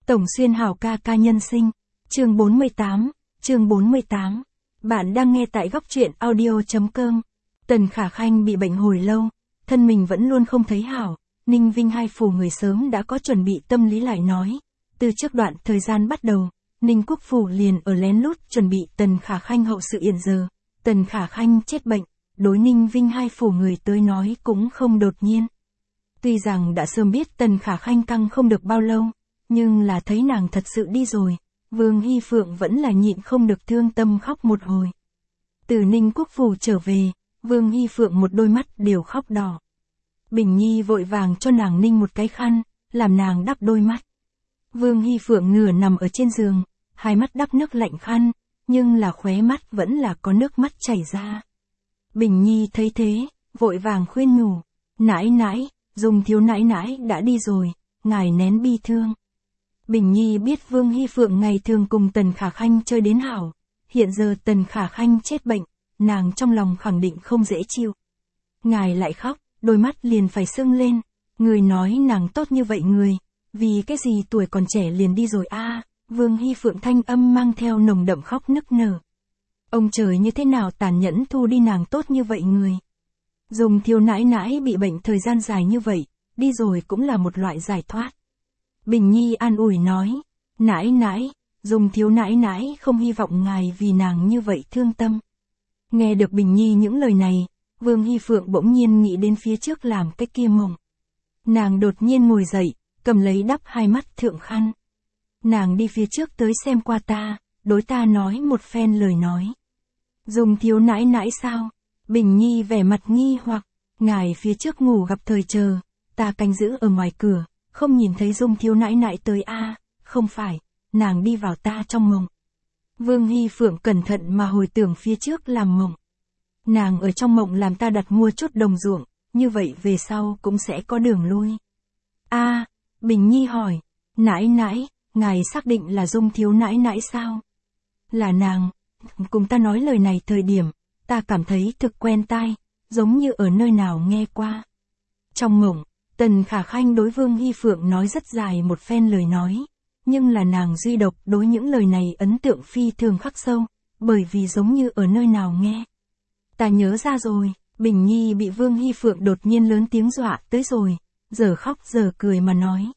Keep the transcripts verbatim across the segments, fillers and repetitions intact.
Tổng Xuyên Hào ca ca nhân sinh, chương bốn mươi tám, chương bốn mươi tám. Bạn đang nghe tại góc truyện audio chấm com. Tần Khả Khanh bị bệnh hồi lâu, thân mình vẫn luôn không thấy hảo, Ninh Vinh hai phủ người sớm đã có chuẩn bị tâm lý lại nói. Từ trước đoạn thời gian bắt đầu, Ninh Quốc phủ liền ở lén lút chuẩn bị Tần Khả Khanh hậu sự hiện giờ. Tần Khả Khanh chết bệnh, đối Ninh Vinh hai phủ người tới nói cũng không đột nhiên. Tuy rằng đã sớm biết Tần Khả Khanh căng không được bao lâu, nhưng là thấy nàng thật sự đi rồi, Vương Hy Phượng vẫn là nhịn không được thương tâm khóc một hồi. Từ Ninh Quốc phủ trở về, Vương Hy Phượng một đôi mắt đều khóc đỏ. Bình Nhi vội vàng cho nàng ninh một cái khăn, làm nàng đắp đôi mắt. Vương Hy Phượng nửa nằm ở trên giường, hai mắt đắp nước lạnh khăn, nhưng là khóe mắt vẫn là có nước mắt chảy ra. Bình Nhi thấy thế, vội vàng khuyên nhủ, nãi nãi, Dung thiếu nãi nãi đã đi rồi, ngài nén bi thương. Bình Nhi biết Vương Hy Phượng ngày thường cùng Tần Khả Khanh chơi đến hảo, hiện giờ Tần Khả Khanh chết bệnh, nàng trong lòng khẳng định không dễ chịu. Ngài lại khóc, đôi mắt liền phải sưng lên, người nói nàng tốt như vậy người, vì cái gì tuổi còn trẻ liền đi rồi a? À, Vương Hy Phượng thanh âm mang theo nồng đậm khóc nức nở. Ông trời như thế nào tàn nhẫn thu đi nàng tốt như vậy người. Dung thiếu nãi nãi bị bệnh thời gian dài như vậy, đi rồi cũng là một loại giải thoát. Bình Nhi an ủi nói, nãi nãi, Dung thiếu nãi nãi không hy vọng ngài vì nàng như vậy thương tâm. Nghe được Bình Nhi những lời này, Vương Hy Phượng bỗng nhiên nghĩ đến phía trước làm cái kia mộng. Nàng đột nhiên ngồi dậy, cầm lấy đắp hai mắt thượng khăn. Nàng đi phía trước tới xem qua ta, đối ta nói một phen lời nói. Dung thiếu nãi nãi sao? Bình Nhi vẻ mặt nghi hoặc, ngài phía trước ngủ gặp thời chờ, ta canh giữ ở ngoài cửa, không nhìn thấy Dung thiếu nãi nãi tới a? À, không phải, nàng đi vào ta trong mộng. Vương Hy Phượng cẩn thận mà hồi tưởng phía trước làm mộng. Nàng ở trong mộng làm ta đặt mua chút đồng ruộng, như vậy về sau cũng sẽ có đường lui. A, à, Bình Nhi hỏi, nãi nãi, ngài xác định là Dung thiếu nãi nãi sao? Là nàng, cùng ta nói lời này thời điểm, ta cảm thấy thực quen tai, giống như ở nơi nào nghe qua. Trong mộng, Tần Khả Khanh đối Vương Hy Phượng nói rất dài một phen lời nói, nhưng là nàng duy độc đối những lời này ấn tượng phi thường khắc sâu, bởi vì giống như ở nơi nào nghe. Ta nhớ ra rồi, Bình Nhi bị Vương Hy Phượng đột nhiên lớn tiếng dọa tới rồi, giờ khóc giờ cười mà nói.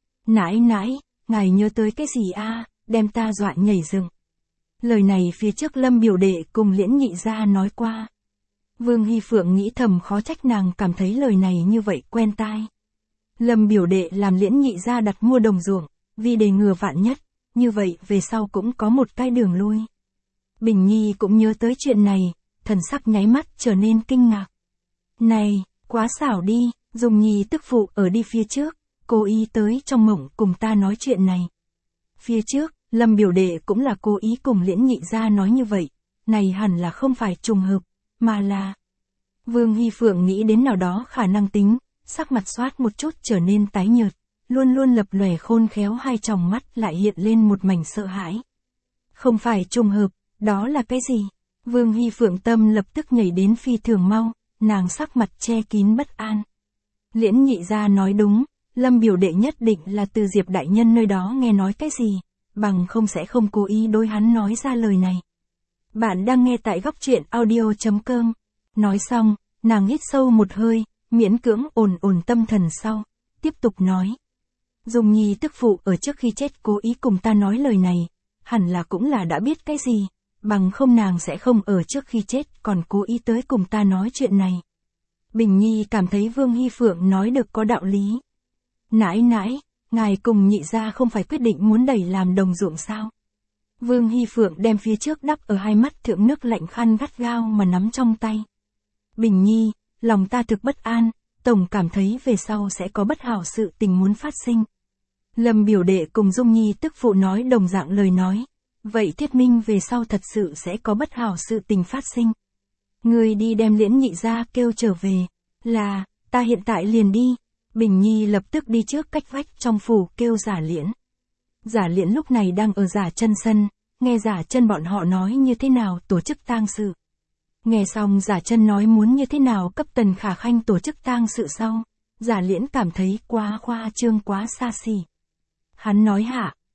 Nãi nãi, ngài nhớ tới cái gì a? À, đem ta dọa nhảy dựng. Lời này phía trước Lâm biểu đệ cùng Liễn Nhị gia nói qua. Vương Hy Phượng nghĩ thầm khó trách nàng cảm thấy lời này như vậy quen tai. Lâm biểu đệ làm Liễn Nhị gia đặt mua đồng ruộng, vì để ngừa vạn nhất, như vậy về sau cũng có một cái đường lui. Bình Nhi cũng nhớ tới chuyện này, thần sắc nháy mắt trở nên kinh ngạc. Này, quá xảo đi, Dung Nhi tức phụ ở đi phía trước, cố ý tới trong mộng cùng ta nói chuyện này. Phía trước, Lâm biểu đệ cũng là cố ý cùng Liễn Nhị gia nói như vậy, này hẳn là không phải trùng hợp, mà là... Vương Hy Phượng nghĩ đến nào đó khả năng tính, sắc mặt xoát một chút trở nên tái nhợt, luôn luôn lập lòe khôn khéo hai tròng mắt lại hiện lên một mảnh sợ hãi. Không phải trùng hợp, đó là cái gì? Vương Hy Phượng tâm lập tức nhảy đến phi thường mau, nàng sắc mặt che kín bất an. Liễn Nhị gia nói đúng, Lâm biểu đệ nhất định là từ Diệp đại nhân nơi đó nghe nói cái gì, bằng không sẽ không cố ý đối hắn nói ra lời này. Bạn đang nghe tại góc truyện audio chấm com. Nói xong, nàng hít sâu một hơi, miễn cưỡng ổn ổn tâm thần sau, tiếp tục nói. Dung Nhi tức phụ ở trước khi chết cố ý cùng ta nói lời này, hẳn là cũng là đã biết cái gì, bằng không nàng sẽ không ở trước khi chết còn cố ý tới cùng ta nói chuyện này. Bình Nhi cảm thấy Vương Hy Phượng nói được có đạo lý. Nãi nãi, ngài cùng Nhị gia không phải quyết định muốn đẩy làm đồng ruộng sao? Vương Hy Phượng đem phía trước đắp ở hai mắt thượng nước lạnh khăn gắt gao mà nắm trong tay. Bình Nhi, lòng ta thực bất an, tổng cảm thấy về sau sẽ có bất hảo sự tình muốn phát sinh. Lâm biểu đệ cùng Dung Nhi tức phụ nói đồng dạng lời nói, vậy thuyết minh về sau thật sự sẽ có bất hảo sự tình phát sinh. Người đi đem Liễn Nhị gia kêu trở về, là, ta hiện tại liền đi. Bình Nhi lập tức đi trước cách vách trong phủ kêu Giả Liễn. Giả Liễn lúc này đang ở Giả Chân sân, nghe Giả Chân bọn họ nói như thế nào tổ chức tang sự. Nghe xong Giả Chân nói muốn như thế nào cấp Tần Khả Khanh tổ chức tang sự sau, Giả Liễn cảm thấy quá khoa trương quá xa xỉ. Hắn nói hạ,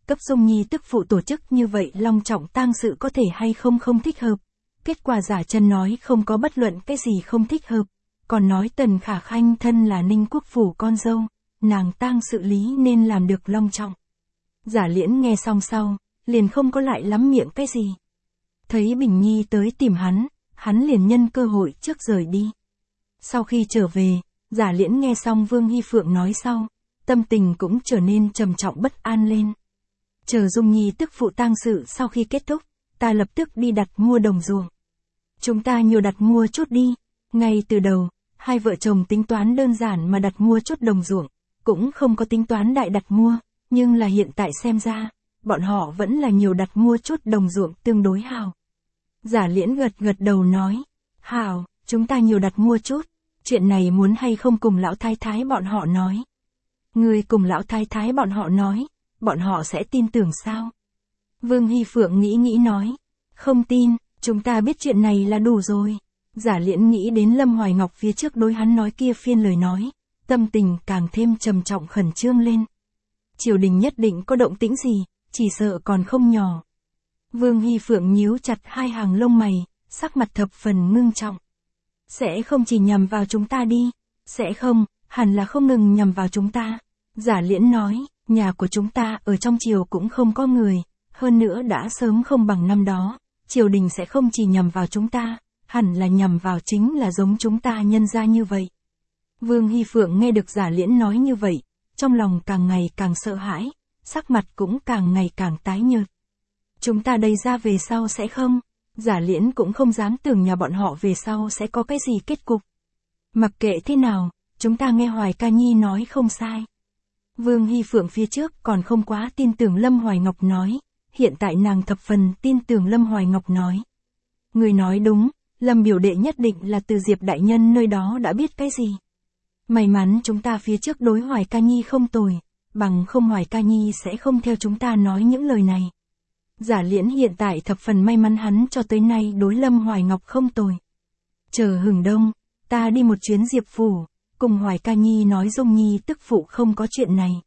cấp Dung Nhi tức phụ tổ chức như vậy long trọng tang sự có thể hay không không thích hợp. Kết quả giả Trần nói không có bất luận cái gì không thích hợp, còn nói Tần Khả Khanh thân là Ninh Quốc phủ con dâu, nàng tang sự lý nên làm được long trọng. Giả Liễn nghe xong sau, liền không có lại lắm miệng cái gì. Thấy Bình Nhi tới tìm hắn, hắn liền nhân cơ hội trước rời đi. Sau khi trở về, Giả Liễn nghe xong Vương Hy Phượng nói sau, tâm tình cũng trở nên trầm trọng bất an lên. Chờ Dung Nhi tức phụ tang sự sau khi kết thúc, ta lập tức đi đặt mua đồng ruộng. Chúng ta nhiều đặt mua chút đi. Ngay từ đầu, hai vợ chồng tính toán đơn giản mà đặt mua chút đồng ruộng, cũng không có tính toán đại đặt mua, nhưng là hiện tại xem ra, bọn họ vẫn là nhiều đặt mua chút đồng ruộng tương đối hào. Giả Liễn gật gật đầu nói, hào, chúng ta nhiều đặt mua chút, chuyện này muốn hay không cùng lão thái thái bọn họ nói. Người cùng lão thái thái bọn họ nói, bọn họ sẽ tin tưởng sao? Vương Hy Phượng nghĩ nghĩ nói, không tin, chúng ta biết chuyện này là đủ rồi. Giả Liễn nghĩ đến Lâm Hoài Ngọc phía trước đối hắn nói kia phiên lời nói, tâm tình càng thêm trầm trọng khẩn trương lên. Triều đình nhất định có động tĩnh gì, chỉ sợ còn không nhỏ. Vương Hy Phượng nhíu chặt hai hàng lông mày, sắc mặt thập phần ngưng trọng. Sẽ không chỉ nhằm vào chúng ta đi, sẽ không, hẳn là không ngừng nhằm vào chúng ta. Giả Liễn nói, nhà của chúng ta ở trong triều cũng không có người, hơn nữa đã sớm không bằng năm đó, triều đình sẽ không chỉ nhằm vào chúng ta, hẳn là nhằm vào chính là giống chúng ta nhân ra như vậy. Vương Hy Phượng nghe được Giả Liễn nói như vậy, trong lòng càng ngày càng sợ hãi, sắc mặt cũng càng ngày càng tái nhợt. Chúng ta đây ra về sau sẽ không, Giả Liễn cũng không dám tưởng nhà bọn họ về sau sẽ có cái gì kết cục. Mặc kệ thế nào, chúng ta nghe Hoài Ca Nhi nói không sai. Vương Hy Phượng phía trước còn không quá tin tưởng Lâm Hoài Ngọc nói, hiện tại nàng thập phần tin tưởng Lâm Hoài Ngọc nói. Người nói đúng, Lâm biểu đệ nhất định là từ Diệp đại nhân nơi đó đã biết cái gì. May mắn chúng ta phía trước đối Hoài Ca Nhi không tồi, bằng không Hoài Ca Nhi sẽ không theo chúng ta nói những lời này. Giả Liễn hiện tại thập phần may mắn hắn cho tới nay đối Lâm Hoài Ngọc không tồi. Chờ hừng đông, ta đi một chuyến Diệp phủ, cùng Hoài Ca Nhi nói Dung Nhi tức phụ không có chuyện này.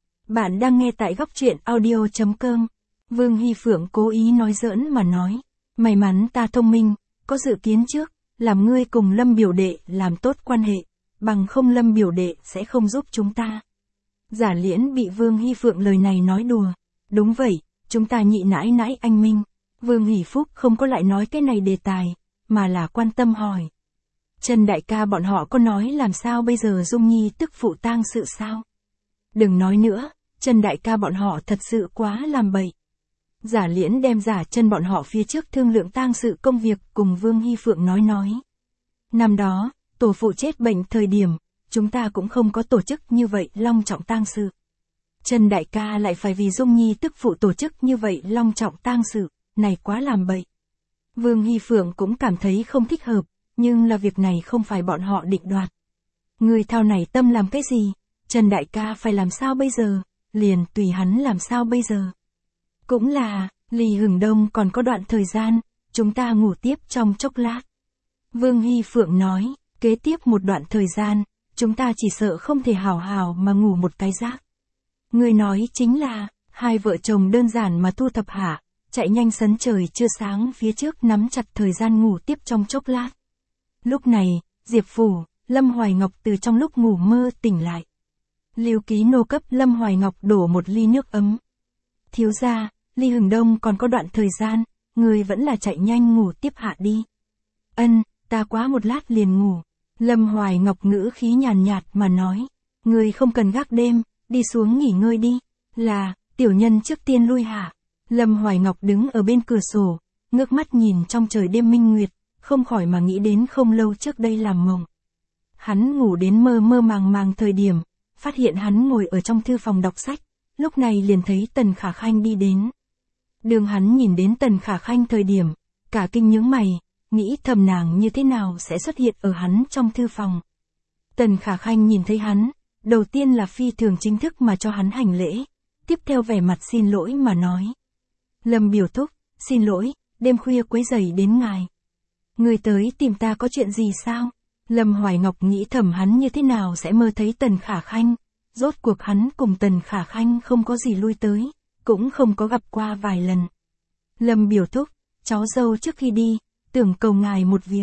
Bạn đang nghe tại góc truyện audio chấm com. Vương Hy Phượng cố ý nói giỡn mà nói, may mắn ta thông minh, có dự kiến trước, làm ngươi cùng Lâm biểu đệ làm tốt quan hệ, bằng không Lâm biểu đệ sẽ không giúp chúng ta. Giả Liễn bị Vương Hy Phượng lời này nói đùa, đúng vậy, chúng ta nhị nãi nãi anh minh. Vương Hỷ Phúc không có lại nói cái này đề tài, mà là quan tâm hỏi. Trần đại ca bọn họ có nói làm sao bây giờ Dung Nhi tức phụ tang sự sao? Đừng nói nữa, Trần đại ca bọn họ thật sự quá làm bậy. Giả Liễn đem Giả Trần bọn họ phía trước thương lượng tang sự công việc cùng Vương Hy Phượng nói nói. Năm đó, tổ phụ chết bệnh thời điểm, chúng ta cũng không có tổ chức như vậy long trọng tang sự. Trần đại ca lại phải vì Dung Nhi tức phụ tổ chức như vậy long trọng tang sự, này quá làm bậy. Vương Hy Phượng cũng cảm thấy không thích hợp, nhưng là việc này không phải bọn họ định đoạt. Người thao này tâm làm cái gì, Trần đại ca phải làm sao bây giờ, liền tùy hắn làm sao bây giờ. Cũng là, ly hừng đông còn có đoạn thời gian, chúng ta ngủ tiếp trong chốc lát. Vương Hy Phượng nói, kế tiếp một đoạn thời gian, chúng ta chỉ sợ không thể hào hào mà ngủ một cái giấc. Người nói chính là, hai vợ chồng đơn giản mà thu thập hạ, chạy nhanh sấn trời chưa sáng phía trước nắm chặt thời gian ngủ tiếp trong chốc lát. Lúc này, Diệp phủ, Lâm Hoài Ngọc từ trong lúc ngủ mơ tỉnh lại. Lưu Ký nô cấp Lâm Hoài Ngọc đổ một ly nước ấm. Thiếu gia, ly hừng đông còn có đoạn thời gian, người vẫn là chạy nhanh ngủ tiếp hạ đi. Ân, ta quá một lát liền ngủ. Lâm Hoài Ngọc ngữ khí nhàn nhạt mà nói, người không cần gác đêm, đi xuống nghỉ ngơi đi. Là, tiểu nhân trước tiên lui hạ. Lâm Hoài Ngọc đứng ở bên cửa sổ, ngước mắt nhìn trong trời đêm minh nguyệt, không khỏi mà nghĩ đến không lâu trước đây làm mộng. Hắn ngủ đến mơ mơ màng màng thời điểm, phát hiện hắn ngồi ở trong thư phòng đọc sách, lúc này liền thấy Tần Khả Khanh đi đến. Đường hắn nhìn đến Tần Khả Khanh thời điểm, cả kinh nhướng mày, nghĩ thầm nàng như thế nào sẽ xuất hiện ở hắn trong thư phòng. Tần Khả Khanh nhìn thấy hắn, đầu tiên là phi thường chính thức mà cho hắn hành lễ, tiếp theo vẻ mặt xin lỗi mà nói. Lâm biểu thúc, xin lỗi, đêm khuya quấy rầy đến ngài. Người tới tìm ta có chuyện gì sao? Lâm Hoài Ngọc nghĩ thầm hắn như thế nào sẽ mơ thấy Tần Khả Khanh, rốt cuộc hắn cùng Tần Khả Khanh không có gì lui tới, cũng không có gặp qua vài lần. Lâm biểu thúc, cháu dâu trước khi đi, tưởng cầu ngài một việc.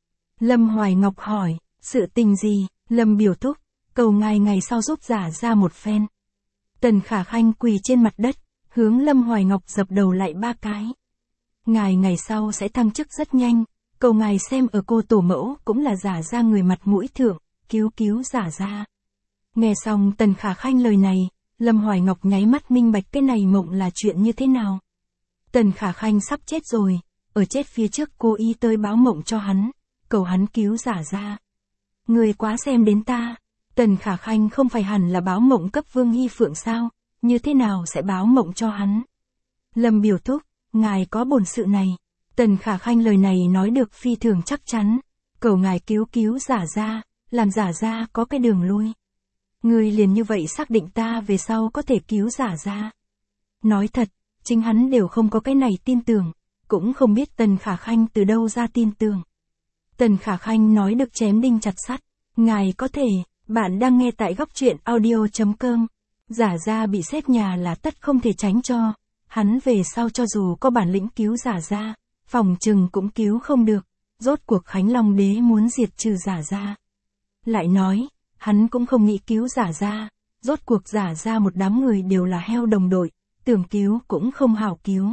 Lâm Hoài Ngọc hỏi, sự tình gì? Lâm biểu thúc, cầu ngài ngày sau giúp giả ra một phen. Tần Khả Khanh quỳ trên mặt đất, hướng Lâm Hoài Ngọc dập đầu lại ba cái. Ngài ngày sau sẽ thăng chức rất nhanh, cầu ngài xem ở cô tổ mẫu cũng là giả ra người mặt mũi thượng, cứu cứu giả ra. Nghe xong Tần Khả Khanh lời này, Lâm Hoài Ngọc nháy mắt minh bạch cái này mộng là chuyện như thế nào. Tần Khả Khanh sắp chết rồi, ở chết phía trước cô y tới báo mộng cho hắn, cầu hắn cứu giả ra. Người quá xem đến ta, Tần Khả Khanh không phải hẳn là báo mộng cấp Vương Hy Phượng sao, như thế nào sẽ báo mộng cho hắn. Lâm biểu thúc, ngài có bổn sự này. Tần Khả Khanh lời này nói được phi thường chắc chắn, cầu ngài cứu cứu giả ra, làm giả ra có cái đường lui. Người liền như vậy xác định ta về sau có thể cứu giả ra. Nói thật, chính hắn đều không có cái này tin tưởng, cũng không biết Tần Khả Khanh từ đâu ra tin tưởng. Tần Khả Khanh nói được chém đinh chặt sắt, ngài có thể, bạn đang nghe tại góc truyện audio.com. Giả ra bị xếp nhà là tất không thể tránh cho, hắn về sau cho dù có bản lĩnh cứu giả ra, phòng trừng cũng cứu không được, rốt cuộc Khánh Long đế muốn diệt trừ giả ra. Lại nói, hắn cũng không nghĩ cứu giả ra, rốt cuộc giả ra một đám người đều là heo đồng đội, tưởng cứu cũng không hảo cứu.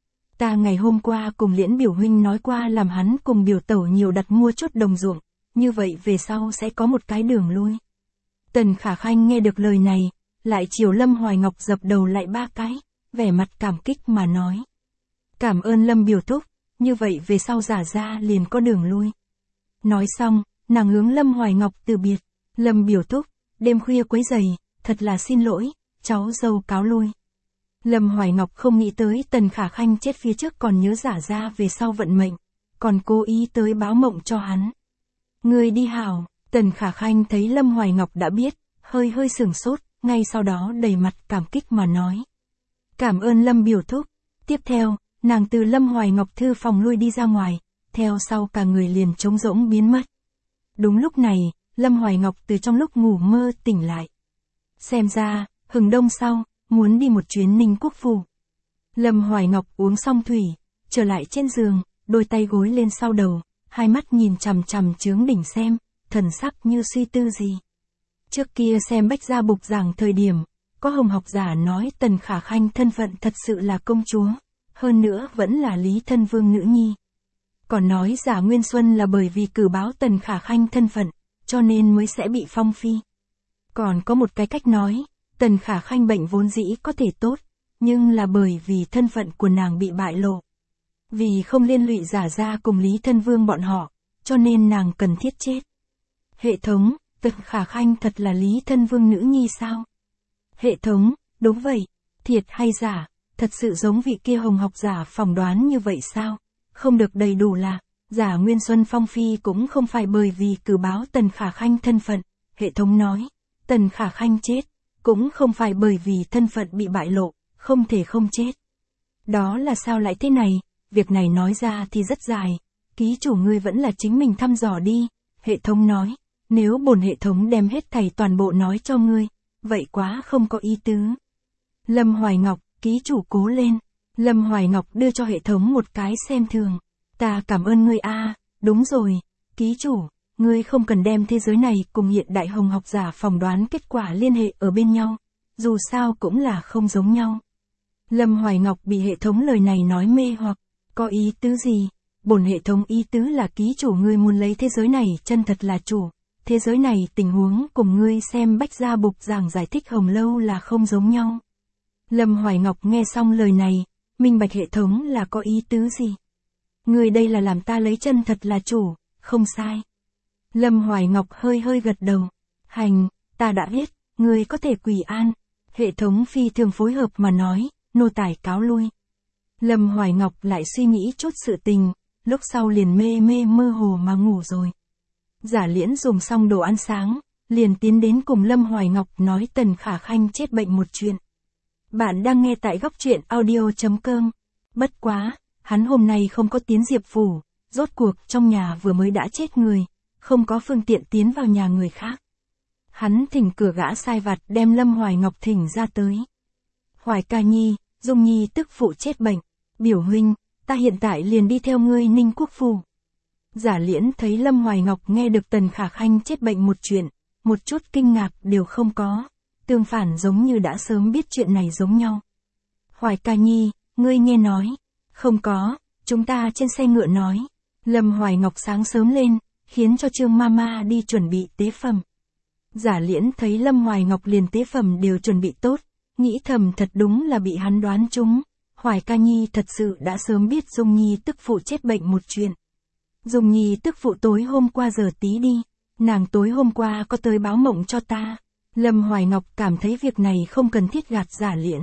Ta ngày hôm qua cùng Liễn biểu huynh nói qua làm hắn cùng biểu tẩu nhiều đặt mua chút đồng ruộng, như vậy về sau sẽ có một cái đường lui. Tần Khả Khanh nghe được lời này, lại chiều Lâm Hoài Ngọc dập đầu lại ba cái, vẻ mặt cảm kích mà nói. Cảm ơn Lâm biểu thúc, như vậy về sau giả ra liền có đường lui. Nói xong, nàng hướng Lâm Hoài Ngọc từ biệt. Lâm biểu thúc, đêm khuya quấy rầy, thật là xin lỗi, cháu dâu cáo lui. Lâm Hoài Ngọc không nghĩ tới Tần Khả Khanh chết phía trước còn nhớ giả ra về sau vận mệnh, còn cố ý tới báo mộng cho hắn. Người đi hảo, Tần Khả Khanh thấy Lâm Hoài Ngọc đã biết, hơi hơi sửng sốt, ngay sau đó đầy mặt cảm kích mà nói. Cảm ơn Lâm biểu thúc. Tiếp theo, nàng từ Lâm Hoài Ngọc thư phòng lui đi ra ngoài, theo sau cả người liền trống rỗng biến mất. Đúng lúc này, Lâm Hoài Ngọc từ trong lúc ngủ mơ tỉnh lại. Xem ra, hừng đông sau, muốn đi một chuyến Ninh Quốc phủ. Lâm Hoài Ngọc uống xong thủy, trở lại trên giường, đôi tay gối lên sau đầu, hai mắt nhìn chằm chằm chướng đỉnh xem, thần sắc như suy tư gì. Trước kia xem Bách Gia Bục giảng thời điểm, có hồng học giả nói Tần Khả Khanh thân phận thật sự là công chúa, hơn nữa vẫn là Lý Thân Vương nữ nhi. Còn nói giả Nguyên Xuân là bởi vì cử báo Tần Khả Khanh thân phận, cho nên mới sẽ bị phong phi. Còn có một cái cách nói, Tần Khả Khanh bệnh vốn dĩ có thể tốt, nhưng là bởi vì thân phận của nàng bị bại lộ. Vì không liên lụy giả ra cùng Lý Thân Vương bọn họ, cho nên nàng cần thiết chết. Hệ thống, Tần Khả Khanh thật là Lý Thân Vương nữ nhi sao? Hệ thống, đúng vậy, thiệt hay giả, thật sự giống vị kia hồng học giả phỏng đoán như vậy sao? Không được đầy đủ là, giả Nguyên Xuân phong phi cũng không phải bởi vì cử báo Tần Khả Khanh thân phận, hệ thống nói, Tần Khả Khanh chết, cũng không phải bởi vì thân phận bị bại lộ, không thể không chết. Đó là sao lại thế này, việc này nói ra thì rất dài, ký chủ ngươi vẫn là chính mình thăm dò đi, hệ thống nói, nếu bổn hệ thống đem hết thảy toàn bộ nói cho ngươi, vậy quá không có ý tứ. Lâm Hoài Ngọc, ký chủ cố lên. Lâm Hoài Ngọc đưa cho hệ thống một cái xem thường. Ta cảm ơn ngươi a, đúng rồi, ký chủ, ngươi không cần đem thế giới này cùng hiện đại hồng học giả phỏng đoán kết quả liên hệ ở bên nhau, dù sao cũng là không giống nhau. Lâm Hoài Ngọc bị hệ thống lời này nói mê hoặc, có ý tứ gì? Bổn hệ thống ý tứ là ký chủ ngươi muốn lấy thế giới này chân thật là chủ, thế giới này tình huống cùng ngươi xem Bách Gia Bục giảng giải thích hồng lâu là không giống nhau. Lâm Hoài Ngọc nghe xong lời này, minh bạch hệ thống là có ý tứ gì? Người đây là làm ta lấy chân thật là chủ, không sai. Lâm Hoài Ngọc hơi hơi gật đầu. Hành, ta đã biết, người có thể quỳ an. Hệ thống phi thường phối hợp mà nói, nô tài cáo lui. Lâm Hoài Ngọc lại suy nghĩ chút sự tình, lúc sau liền mê mê mơ hồ mà ngủ rồi. Giả Liễn dùng xong đồ ăn sáng, liền tiến đến cùng Lâm Hoài Ngọc nói Tần Khả Khanh chết bệnh một chuyện. Bạn đang nghe tại góc truyện audio.com. Bất quá, hắn hôm nay không có tiến Diệp phủ, rốt cuộc trong nhà vừa mới đã chết người, không có phương tiện tiến vào nhà người khác. Hắn thỉnh cửa gã sai vặt đem Lâm Hoài Ngọc thỉnh ra tới. Hoài ca nhi, Dung Nhi tức phụ chết bệnh. Biểu huynh, ta hiện tại liền đi theo ngươi Ninh Quốc phủ. Giả Liễn thấy Lâm Hoài Ngọc nghe được Tần Khả Khanh chết bệnh một chuyện, một chút kinh ngạc đều không có, tương phản giống như đã sớm biết chuyện này giống nhau. Hoài ca nhi, ngươi nghe nói, không có, chúng ta trên xe ngựa nói. Lâm Hoài Ngọc sáng sớm lên, khiến cho Trương Mama đi chuẩn bị tế phẩm. Giả Liễn thấy Lâm Hoài Ngọc liền tế phẩm đều chuẩn bị tốt, nghĩ thầm thật đúng là bị hắn đoán trúng. Hoài ca nhi thật sự đã sớm biết Dung Nhi tức phụ chết bệnh một chuyện. Dung Nhi tức phụ tối hôm qua giờ tí đi, nàng tối hôm qua có tới báo mộng cho ta. Lâm Hoài Ngọc cảm thấy việc này không cần thiết gạt Giả Liễn.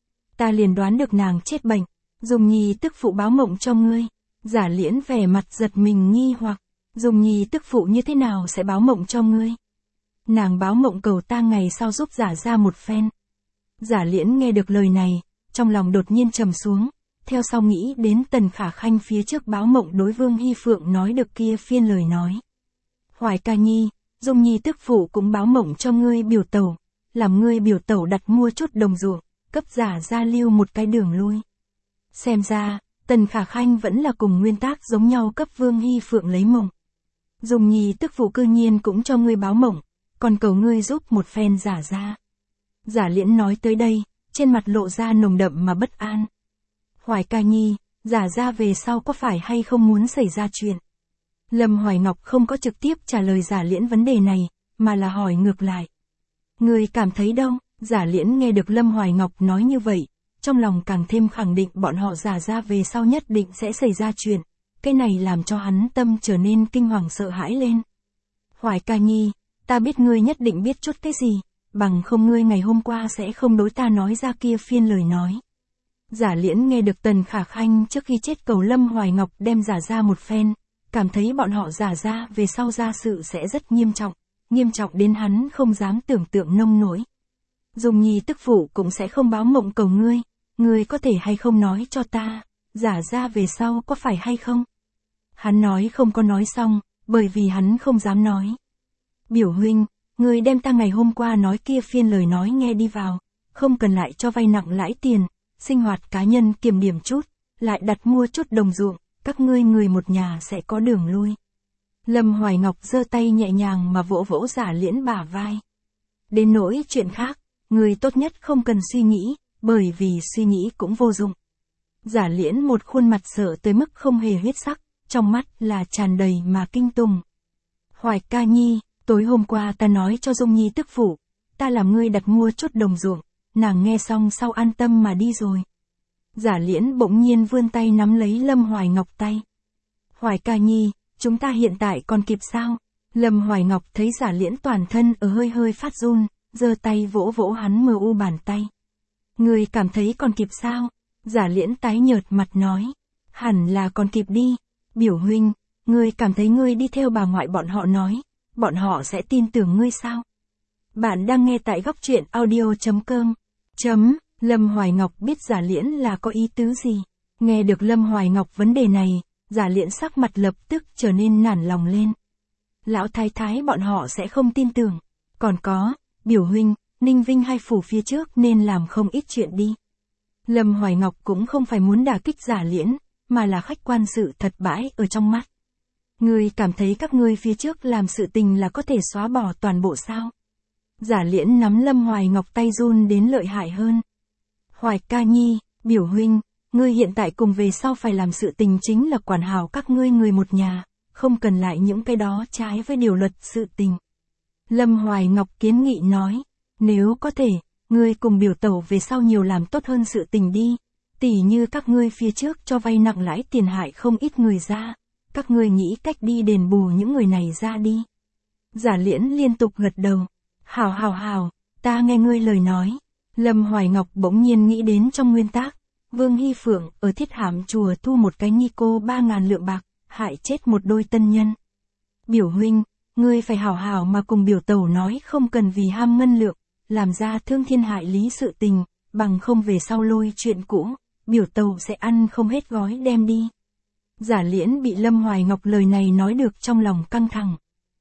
Ta liền đoán được nàng chết bệnh, Dung Nhi tức phụ báo mộng cho ngươi. Giả Liễn vẻ mặt giật mình nghi hoặc, Dung Nhi tức phụ như thế nào sẽ báo mộng cho ngươi? Nàng báo mộng cầu ta ngày sau giúp giả ra một phen. Giả Liễn nghe được lời này, trong lòng đột nhiên trầm xuống, theo sau nghĩ đến Tần Khả Khanh phía trước báo mộng đối Vương Hy Phượng nói được kia phiên lời nói. Hoài ca nhi, Dung Nhi tức phụ cũng báo mộng cho ngươi biểu tẩu, làm ngươi biểu tẩu đặt mua chút đồng ruộng, cấp giả ra lưu một cái đường lui. Xem ra, Tần Khả Khanh vẫn là cùng nguyên tắc giống nhau cấp Vương Hy Phượng lấy mộng. Dung Nhi tức phụ cư nhiên cũng cho ngươi báo mộng, còn cầu ngươi giúp một phen giả ra. Giả Liễn nói tới đây, trên mặt lộ ra nồng đậm mà bất an. Hoài ca nhi, giả ra về sau có phải hay không muốn xảy ra chuyện? Lâm Hoài Ngọc không có trực tiếp trả lời Giả Liễn vấn đề này, mà là hỏi ngược lại. Ngươi cảm thấy đâu? Giả Liễn nghe được Lâm Hoài Ngọc nói như vậy, trong lòng càng thêm khẳng định bọn họ giả ra về sau nhất định sẽ xảy ra chuyện. Cái này làm cho hắn tâm trở nên kinh hoàng sợ hãi lên. Hoài ca nhi, ta biết ngươi nhất định biết chút cái gì, bằng không ngươi ngày hôm qua sẽ không đối ta nói ra kia phiên lời nói. Giả Liễn nghe được Tần Khả Khanh trước khi chết cầu Lâm Hoài Ngọc đem giả ra một phen, cảm thấy bọn họ giả ra về sau ra sự sẽ rất nghiêm trọng, nghiêm trọng đến hắn không dám tưởng tượng nông nổi. Dung Nhi tức phụ cũng sẽ không báo mộng cầu ngươi, ngươi có thể hay không nói cho ta, giả ra về sau có phải hay không? Hắn nói không có nói xong, bởi vì hắn không dám nói. Biểu huynh, ngươi đem ta ngày hôm qua nói kia phiên lời nói nghe đi vào, không cần lại cho vay nặng lãi tiền, sinh hoạt cá nhân kiềm điểm chút, lại đặt mua chút đồng ruộng, các ngươi người một nhà sẽ có đường lui. Lâm Hoài Ngọc giơ tay nhẹ nhàng mà vỗ vỗ Giả Liễn bả vai. Đến nỗi chuyện khác, người tốt nhất không cần suy nghĩ, bởi vì suy nghĩ cũng vô dụng. Giả Liễn một khuôn mặt sợ tới mức không hề huyết sắc, trong mắt là tràn đầy mà kinh tủng. Hoài ca nhi, tối hôm qua ta nói cho Dung Nhi tức phụ, ta làm ngươi đặt mua chút đồng ruộng, nàng nghe xong sau an tâm mà đi rồi. Giả Liễn bỗng nhiên vươn tay nắm lấy Lâm Hoài Ngọc tay. Hoài ca nhi, chúng ta hiện tại còn kịp sao? Lâm Hoài Ngọc thấy Giả Liễn toàn thân ở hơi hơi phát run, giơ tay vỗ vỗ hắn mờ u bàn tay. Ngươi cảm thấy còn kịp sao? Giả Liễn tái nhợt mặt nói. Hẳn là còn kịp đi. Biểu huynh, ngươi cảm thấy ngươi đi theo bà ngoại bọn họ nói, bọn họ sẽ tin tưởng ngươi sao? Bạn đang nghe tại góc truyện audio chấm com. Chấm, Lâm Hoài Ngọc biết Giả Liễn là có ý tứ gì. Nghe được Lâm Hoài Ngọc vấn đề này, Giả Liễn sắc mặt lập tức trở nên nản lòng lên. Lão thái thái bọn họ sẽ không tin tưởng. Còn có, biểu huynh, Ninh Vinh hai phủ phía trước nên làm không ít chuyện đi. Lâm Hoài Ngọc cũng không phải muốn đả kích Giả Liễn, mà là khách quan sự thật bãi ở trong mắt. Ngươi cảm thấy các ngươi phía trước làm sự tình là có thể xóa bỏ toàn bộ sao? Giả Liễn nắm Lâm Hoài Ngọc tay run đến lợi hại hơn. Hoài ca nhi, biểu huynh, ngươi hiện tại cùng về sau phải làm sự tình chính là quản hảo các ngươi người một nhà, không cần lại những cái đó trái với điều luật sự tình. Lâm Hoài Ngọc kiến nghị nói, nếu có thể, ngươi cùng biểu tẩu về sau nhiều làm tốt hơn sự tình đi, tỉ như các ngươi phía trước cho vay nặng lãi tiền hại không ít người ra, các ngươi nghĩ cách đi đền bù những người này ra đi. Giả Liễn liên tục gật đầu, hào hào hào, ta nghe ngươi lời nói. Lâm Hoài Ngọc bỗng nhiên nghĩ đến trong nguyên tắc, Vương Hy Phượng ở Thiết Hàm chùa thu một cái nhi cô ba ngàn lượng bạc, hại chết một đôi tân nhân. Biểu huynh, ngươi phải hào hào mà cùng biểu tẩu nói không cần vì ham ngân lượng, làm ra thương thiên hại lý sự tình, bằng không về sau lôi chuyện cũ, biểu tẩu sẽ ăn không hết gói đem đi. Giả Liễn bị Lâm Hoài Ngọc lời này nói được trong lòng căng thẳng.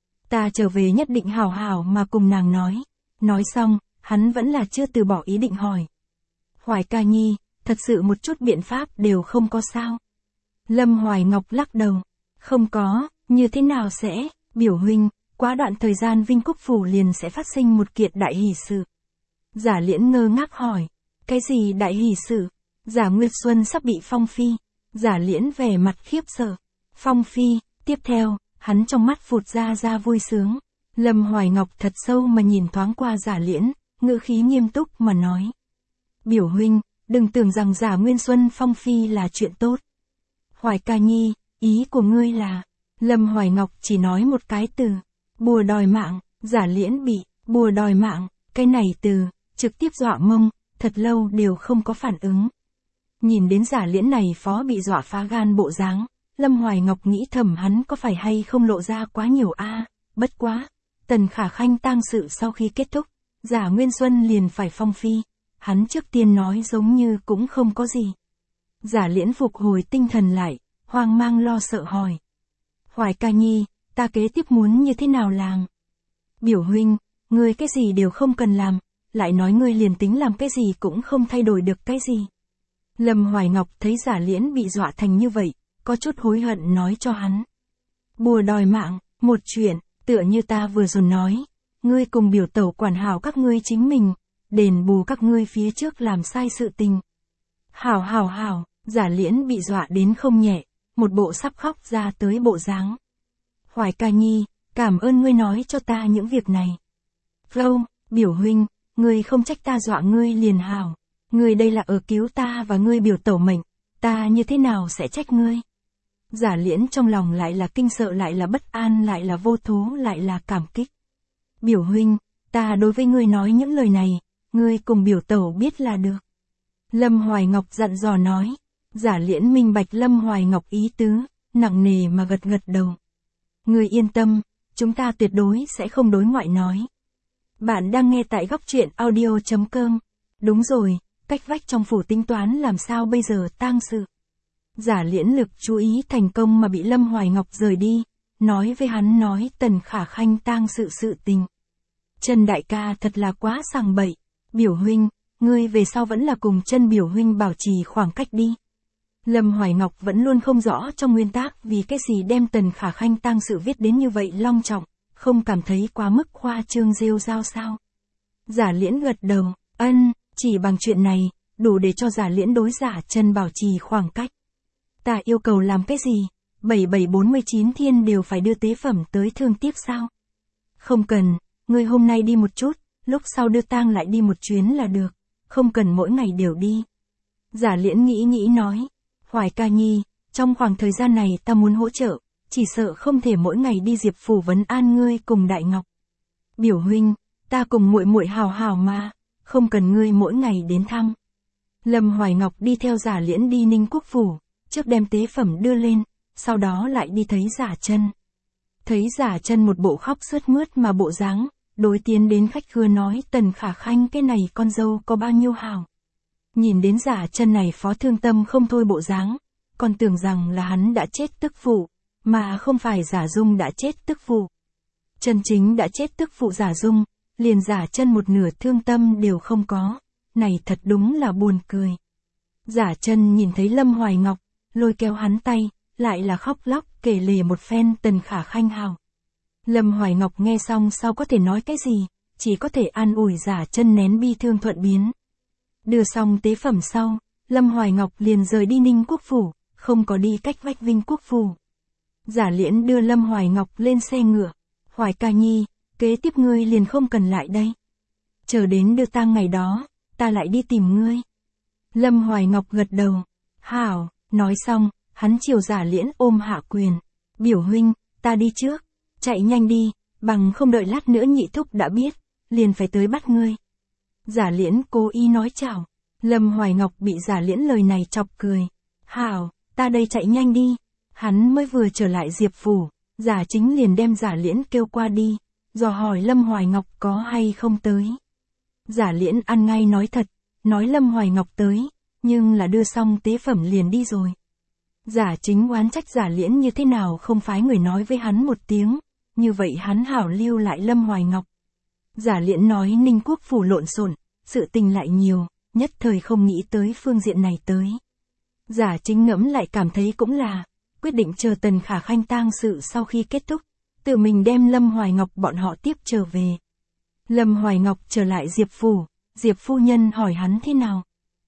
Ta trở về nhất định hào hào mà cùng nàng nói. Nói xong, hắn vẫn là chưa từ bỏ ý định hỏi. Hoài ca nhi, thật sự một chút biện pháp đều không có sao. Lâm Hoài Ngọc lắc đầu, không có, như thế nào sẽ, biểu huynh, quá đoạn thời gian Vinh Quốc Phủ liền sẽ phát sinh một kiện đại hỷ sự. Giả Liễn ngơ ngác hỏi, cái gì đại hỷ sự? Giả Nguyệt Xuân sắp bị phong phi. Giả Liễn vẻ mặt khiếp sợ. Phong phi, tiếp theo, hắn trong mắt phụt ra ra vui sướng. Lâm Hoài Ngọc thật sâu mà nhìn thoáng qua Giả Liễn, ngữ khí nghiêm túc mà nói. Biểu huynh, đừng tưởng rằng Giả Nguyên Xuân phong phi là chuyện tốt. Hoài ca nhi, ý của ngươi là, Lâm Hoài Ngọc chỉ nói một cái từ, bùa đòi mạng. Giả Liễn bị, bùa đòi mạng, cái này từ, trực tiếp dọa mông, thật lâu đều không có phản ứng. Nhìn đến Giả Liễn này phó bị dọa phá gan bộ dáng, Lâm Hoài Ngọc nghĩ thầm hắn có phải hay không lộ ra quá nhiều a, bất quá. Tần Khả Khanh tang sự sau khi kết thúc, Giả Nguyên Xuân liền phải phong phi, hắn trước tiên nói giống như cũng không có gì. Giả Liễn phục hồi tinh thần lại, hoang mang lo sợ hỏi. Hoài ca nhi, ta kế tiếp muốn như thế nào làng? Biểu huynh, ngươi cái gì đều không cần làm, lại nói ngươi liền tính làm cái gì cũng không thay đổi được cái gì. Lâm Hoài Ngọc thấy Giả Liễn bị dọa thành như vậy, có chút hối hận nói cho hắn. Bùa đòi mạng, một chuyện, tựa như ta vừa rồi nói, ngươi cùng biểu tẩu quản hảo các ngươi chính mình, đền bù các ngươi phía trước làm sai sự tình. Hảo hảo hảo, Giả Liễn bị dọa đến không nhẹ, một bộ sắp khóc ra tới bộ dáng. Hoài ca nhi, cảm ơn ngươi nói cho ta những việc này. Lâu, biểu huynh, ngươi không trách ta dọa ngươi liền hảo, ngươi đây là ở cứu ta và ngươi biểu tẩu mệnh, ta như thế nào sẽ trách ngươi? Giả Liễn trong lòng lại là kinh sợ lại là bất an lại là vô thố lại là cảm kích. Biểu huynh, ta đối với ngươi nói những lời này, ngươi cùng biểu tẩu biết là được. Lâm Hoài Ngọc dặn dò nói. Giả Liễn minh bạch Lâm Hoài Ngọc ý tứ, nặng nề mà gật gật đầu. Ngươi yên tâm, chúng ta tuyệt đối sẽ không đối ngoại nói. Bạn đang nghe tại góc truyện audio chấm com. Đúng rồi, cách vách trong phủ tính toán làm sao bây giờ tang sự. Giả Liễn lực chú ý thành công mà bị Lâm Hoài Ngọc rời đi, nói với hắn nói Tần Khả Khanh tang sự sự tình. Trần đại ca thật là quá sằng bậy, biểu huynh, ngươi về sau vẫn là cùng chân biểu huynh bảo trì khoảng cách đi. Lâm Hoài Ngọc vẫn luôn không rõ trong nguyên tắc vì cái gì đem Tần Khả Khanh tang sự viết đến như vậy long trọng, không cảm thấy quá mức khoa trương rêu rao sao. Giả Liễn gật đầu, ân, chỉ bằng chuyện này, đủ để cho Giả Liễn đối Giả Chân bảo trì khoảng cách. Ta yêu cầu làm cái gì? bảy bảy bốn mươi chín thiên đều phải đưa tế phẩm tới thương tiếc sao? Không cần, ngươi hôm nay đi một chút, lúc sau đưa tang lại đi một chuyến là được, không cần mỗi ngày đều đi. Giả Liễn nghĩ nghĩ nói, Hoài ca nhi, trong khoảng thời gian này ta muốn hỗ trợ, chỉ sợ không thể mỗi ngày đi Diệp phủ vấn an ngươi cùng Đại Ngọc. Biểu huynh, ta cùng muội muội hào hào mà, không cần ngươi mỗi ngày đến thăm. Lâm Hoài Ngọc đi theo Giả Liễn đi Ninh Quốc phủ, trước đem tế phẩm đưa lên, sau đó lại đi thấy Giả Chân. Thấy Giả Chân một bộ khóc sướt mướt mà bộ dáng, đối tiến đến khách khứa nói Tần Khả Khanh cái này con dâu có bao nhiêu hào. Nhìn đến Giả Chân này phó thương tâm không thôi bộ dáng, còn tưởng rằng là hắn đã chết tức phụ, mà không phải Giả Dung đã chết tức phụ. Chân chính đã chết tức phụ Giả Dung, liền Giả Chân một nửa thương tâm đều không có, này thật đúng là buồn cười. Giả Chân nhìn thấy Lâm Hoài Ngọc, lôi kéo hắn tay, lại là khóc lóc kể lể một phen Tần Khả Khanh hào. Lâm Hoài Ngọc nghe xong sau có thể nói cái gì, chỉ có thể an ủi Giả Chân nén bi thương thuận biến. Đưa xong tế phẩm sau, Lâm Hoài Ngọc liền rời đi Ninh Quốc phủ, không có đi cách vách Vinh Quốc phủ. Giả Liễn đưa Lâm Hoài Ngọc lên xe ngựa, Hoài ca nhi, kế tiếp ngươi liền không cần lại đây. Chờ đến đưa tang ngày đó, ta lại đi tìm ngươi. Lâm Hoài Ngọc gật đầu, hảo, nói xong, hắn chiều Giả Liễn ôm hạ quyền. Biểu huynh, ta đi trước, chạy nhanh đi, bằng không đợi lát nữa nhị thúc đã biết, liền phải tới bắt ngươi. Giả Liễn cố ý nói chào, Lâm Hoài Ngọc bị Giả Liễn lời này chọc cười. Hảo, ta đây chạy nhanh đi. Hắn mới vừa trở lại Diệp phủ, Giả Chính liền đem Giả Liễn kêu qua đi, dò hỏi Lâm Hoài Ngọc có hay không tới. Giả Liễn ăn ngay nói thật, nói Lâm Hoài Ngọc tới, nhưng là đưa xong tế phẩm liền đi rồi. Giả Chính oán trách Giả Liễn như thế nào không phái người nói với hắn một tiếng, như vậy hắn hảo lưu lại Lâm Hoài Ngọc. Giả Liễn nói Ninh Quốc phủ lộn xộn, sự tình lại nhiều, nhất thời không nghĩ tới phương diện này tới. Giả Chính ngẫm lại cảm thấy cũng là, quyết định chờ Tần Khả Khanh tang sự sau khi kết thúc, tự mình đem Lâm Hoài Ngọc bọn họ tiếp trở về. Lâm Hoài Ngọc trở lại Diệp phủ, Diệp phu nhân hỏi hắn thế nào.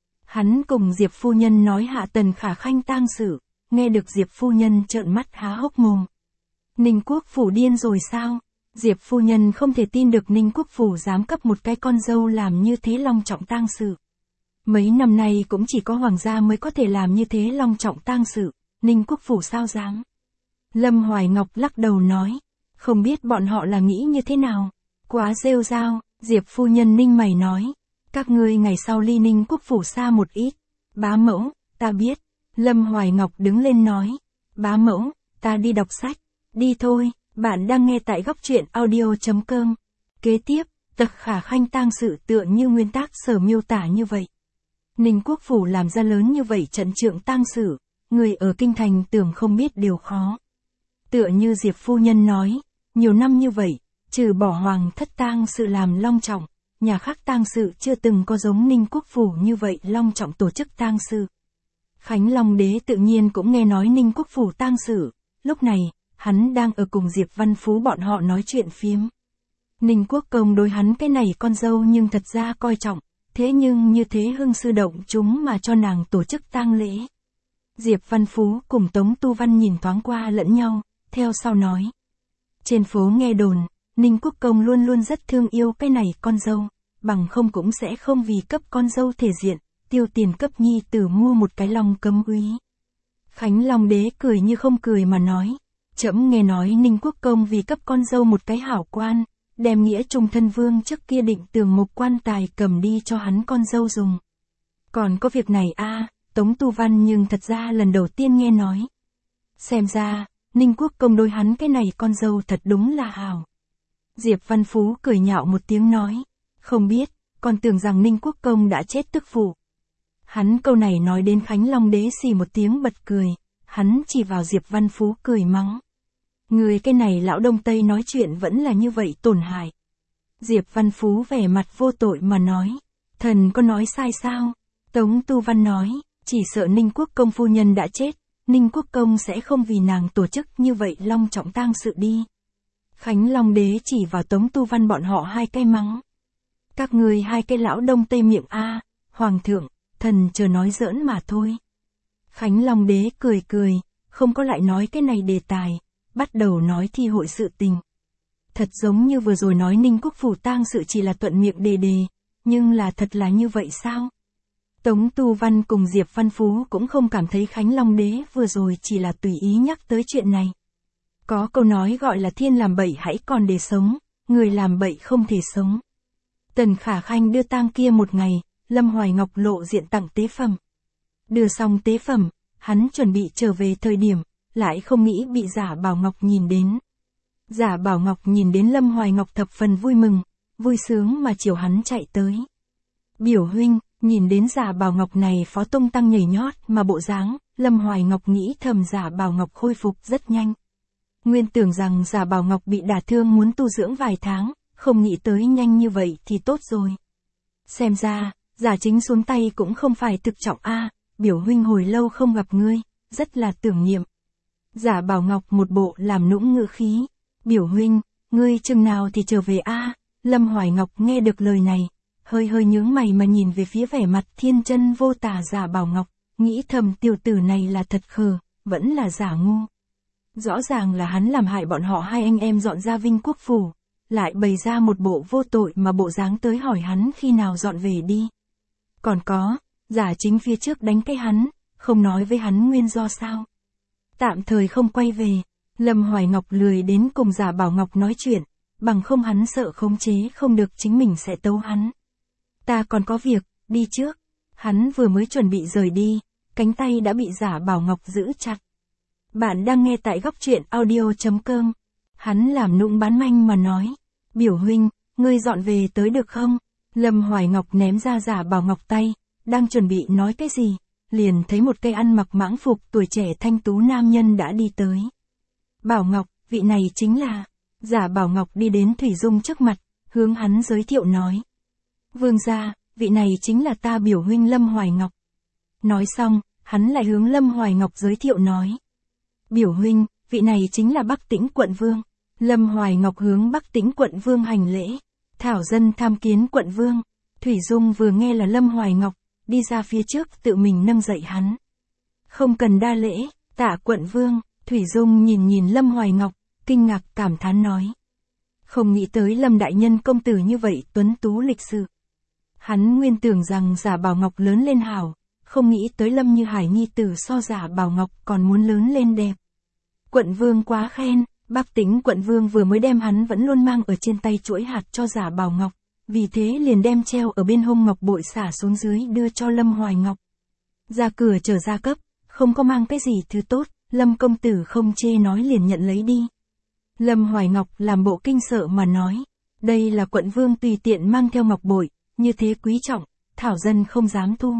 Hắn cùng Diệp phu nhân nói hạ Tần Khả Khanh tang sự, nghe được Diệp phu nhân trợn mắt há hốc mồm. Ninh Quốc phủ điên rồi sao? Diệp phu nhân không thể tin được Ninh Quốc phủ dám cấp một cái con dâu làm như thế long trọng tang sự. Mấy năm nay cũng chỉ có hoàng gia mới có thể làm như thế long trọng tang sự, Ninh Quốc phủ sao dám? Lâm Hoài Ngọc lắc đầu nói, không biết bọn họ là nghĩ như thế nào. Quá rêu rao, Diệp phu nhân ninh mày nói, các ngươi ngày sau ly Ninh Quốc phủ xa một ít. Bá mẫu, ta biết. Lâm Hoài Ngọc đứng lên nói, bá mẫu, ta đi đọc sách. Đi thôi, bạn đang nghe tại góc truyện audio.com. Kế tiếp, Tần Khả Khanh tang sự tựa như nguyên tác sở miêu tả như vậy. Ninh Quốc phủ làm ra lớn như vậy trận trượng tang sự, người ở kinh thành tưởng không biết điều khó. Tựa như Diệp phu nhân nói, nhiều năm như vậy, trừ bỏ hoàng thất tang sự làm long trọng, nhà khác tang sự chưa từng có giống Ninh Quốc phủ như vậy long trọng tổ chức tang sự. Khánh Long đế tự nhiên cũng nghe nói Ninh Quốc phủ tang sự, lúc này, hắn đang ở cùng Diệp Văn Phú bọn họ nói chuyện phiếm. Ninh Quốc công đối hắn cái này con dâu nhưng thật ra coi trọng, thế nhưng như thế hưng sư động chúng mà cho nàng tổ chức tang lễ. Diệp Văn Phú cùng Tống Tu Văn nhìn thoáng qua lẫn nhau, theo sau nói. Trên phố nghe đồn, Ninh Quốc công luôn luôn rất thương yêu cái này con dâu, bằng không cũng sẽ không vì cấp con dâu thể diện, tiêu tiền cấp nhi tử mua một cái long cấm úy. Khánh Long đế cười như không cười mà nói, trẫm nghe nói Ninh Quốc công vì cấp con dâu một cái hảo quan, đem nghĩa trung thân vương trước kia định tường một quan tài cầm đi cho hắn con dâu dùng. Còn có việc này a à, Tống Tu Văn nhưng thật ra lần đầu tiên nghe nói. Xem ra, Ninh Quốc công đối hắn cái này con dâu thật đúng là hảo. Diệp Văn Phú cười nhạo một tiếng nói, không biết, còn tưởng rằng Ninh Quốc công đã chết tức phụ. Hắn câu này nói đến Khánh Long đế xì một tiếng bật cười, hắn chỉ vào Diệp Văn Phú cười mắng. Người cái này lão Đông Tây nói chuyện vẫn là như vậy tổn hại. Diệp Văn Phú vẻ mặt vô tội mà nói, thần có nói sai sao? Tống Tu Văn nói, chỉ sợ Ninh Quốc công phu nhân đã chết, Ninh Quốc công sẽ không vì nàng tổ chức như vậy long trọng tang sự đi. Khánh Long đế chỉ vào Tống Tu Văn bọn họ hai cái mắng. Các người hai cái lão Đông Tây miệng a, hoàng thượng, thần chờ nói giỡn mà thôi. Khánh Long đế cười cười, không có lại nói cái này đề tài, bắt đầu nói thi hội sự tình. Thật giống như vừa rồi nói Ninh Quốc phủ tang sự chỉ là thuận miệng đề đề, nhưng là thật là như vậy sao? Tống Tu Văn cùng Diệp Văn Phú cũng không cảm thấy Khánh Long đế vừa rồi chỉ là tùy ý nhắc tới chuyện này. Có câu nói gọi là thiên làm bậy hãy còn để sống, người làm bậy không thể sống. Tần Khả Khanh đưa tang kia một ngày, Lâm Hoài Ngọc lộ diện tặng tế phẩm. Đưa xong tế phẩm, hắn chuẩn bị trở về thời điểm, lại không nghĩ bị Giả Bảo Ngọc nhìn đến. Giả Bảo Ngọc nhìn đến Lâm Hoài Ngọc thập phần vui mừng, vui sướng mà chiều hắn chạy tới. Biểu huynh, nhìn đến Giả Bảo Ngọc này phó tung tăng nhảy nhót mà bộ dáng, Lâm Hoài Ngọc nghĩ thầm Giả Bảo Ngọc khôi phục rất nhanh. Nguyên tưởng rằng Giả Bảo Ngọc bị đả thương muốn tu dưỡng vài tháng, không nghĩ tới nhanh như vậy thì tốt rồi. Xem ra, Giả Chính xuống tay cũng không phải thực trọng a, à, biểu huynh hồi lâu không gặp ngươi, rất là tưởng niệm. Giả Bảo Ngọc một bộ làm nũng ngữ khí, biểu huynh, ngươi chừng nào thì trở về a? À? Lâm Hoài Ngọc nghe được lời này, hơi hơi nhướng mày mà nhìn về phía vẻ mặt thiên chân vô tà Giả Bảo Ngọc, nghĩ thầm tiểu tử này là thật khờ, vẫn là giả ngu. Rõ ràng là hắn làm hại bọn họ hai anh em dọn ra Vinh Quốc phủ, lại bày ra một bộ vô tội mà bộ dáng tới hỏi hắn khi nào dọn về đi. Còn có, Giả Chính phía trước đánh cái hắn, không nói với hắn nguyên do sao. Tạm thời không quay về, Lâm Hoài Ngọc lười đến cùng Giả Bảo Ngọc nói chuyện, bằng không hắn sợ khống chế không được chính mình sẽ tấu hắn. Ta còn có việc, đi trước. Hắn vừa mới chuẩn bị rời đi, cánh tay đã bị Giả Bảo Ngọc giữ chặt. Bạn đang nghe tại góc truyện audio.com. Hắn làm nũng bán manh mà nói, biểu huynh, ngươi dọn về tới được không? Lâm Hoài Ngọc ném ra Giả Bảo Ngọc tay, đang chuẩn bị nói cái gì, liền thấy một cây ăn mặc mãng phục tuổi trẻ thanh tú nam nhân đã đi tới. Bảo Ngọc, vị này chính là... Giả Bảo Ngọc đi đến Thủy Dung trước mặt, hướng hắn giới thiệu nói. Vương gia, vị này chính là ta biểu huynh Lâm Hoài Ngọc. Nói xong, hắn lại hướng Lâm Hoài Ngọc giới thiệu nói. Biểu huynh, vị này chính là Bắc Tĩnh quận vương. Lâm Hoài Ngọc hướng Bắc Tĩnh quận vương hành lễ. Thảo dân tham kiến quận vương. Thủy Dung vừa nghe là Lâm Hoài Ngọc, đi ra phía trước tự mình nâng dậy hắn. Không cần đa lễ, tạ quận vương. Thủy Dung nhìn nhìn Lâm Hoài Ngọc, kinh ngạc cảm thán nói. Không nghĩ tới Lâm đại nhân công tử như vậy tuấn tú lịch sự. Hắn nguyên tưởng rằng Giả Bảo Ngọc lớn lên hảo, không nghĩ tới Lâm Như Hải nhi tử so Giả Bảo Ngọc còn muốn lớn lên đẹp. Quận vương quá khen, Bắc Tĩnh quận vương vừa mới đem hắn vẫn luôn mang ở trên tay chuỗi hạt cho Giả Bảo Ngọc, vì thế liền đem treo ở bên hông ngọc bội xả xuống dưới đưa cho Lâm Hoài Ngọc. Ra cửa trở ra cấp, không có mang cái gì thứ tốt, Lâm công tử không chê nói liền nhận lấy đi. Lâm Hoài Ngọc làm bộ kinh sợ mà nói, đây là quận vương tùy tiện mang theo ngọc bội, như thế quý trọng, thảo dân không dám thu.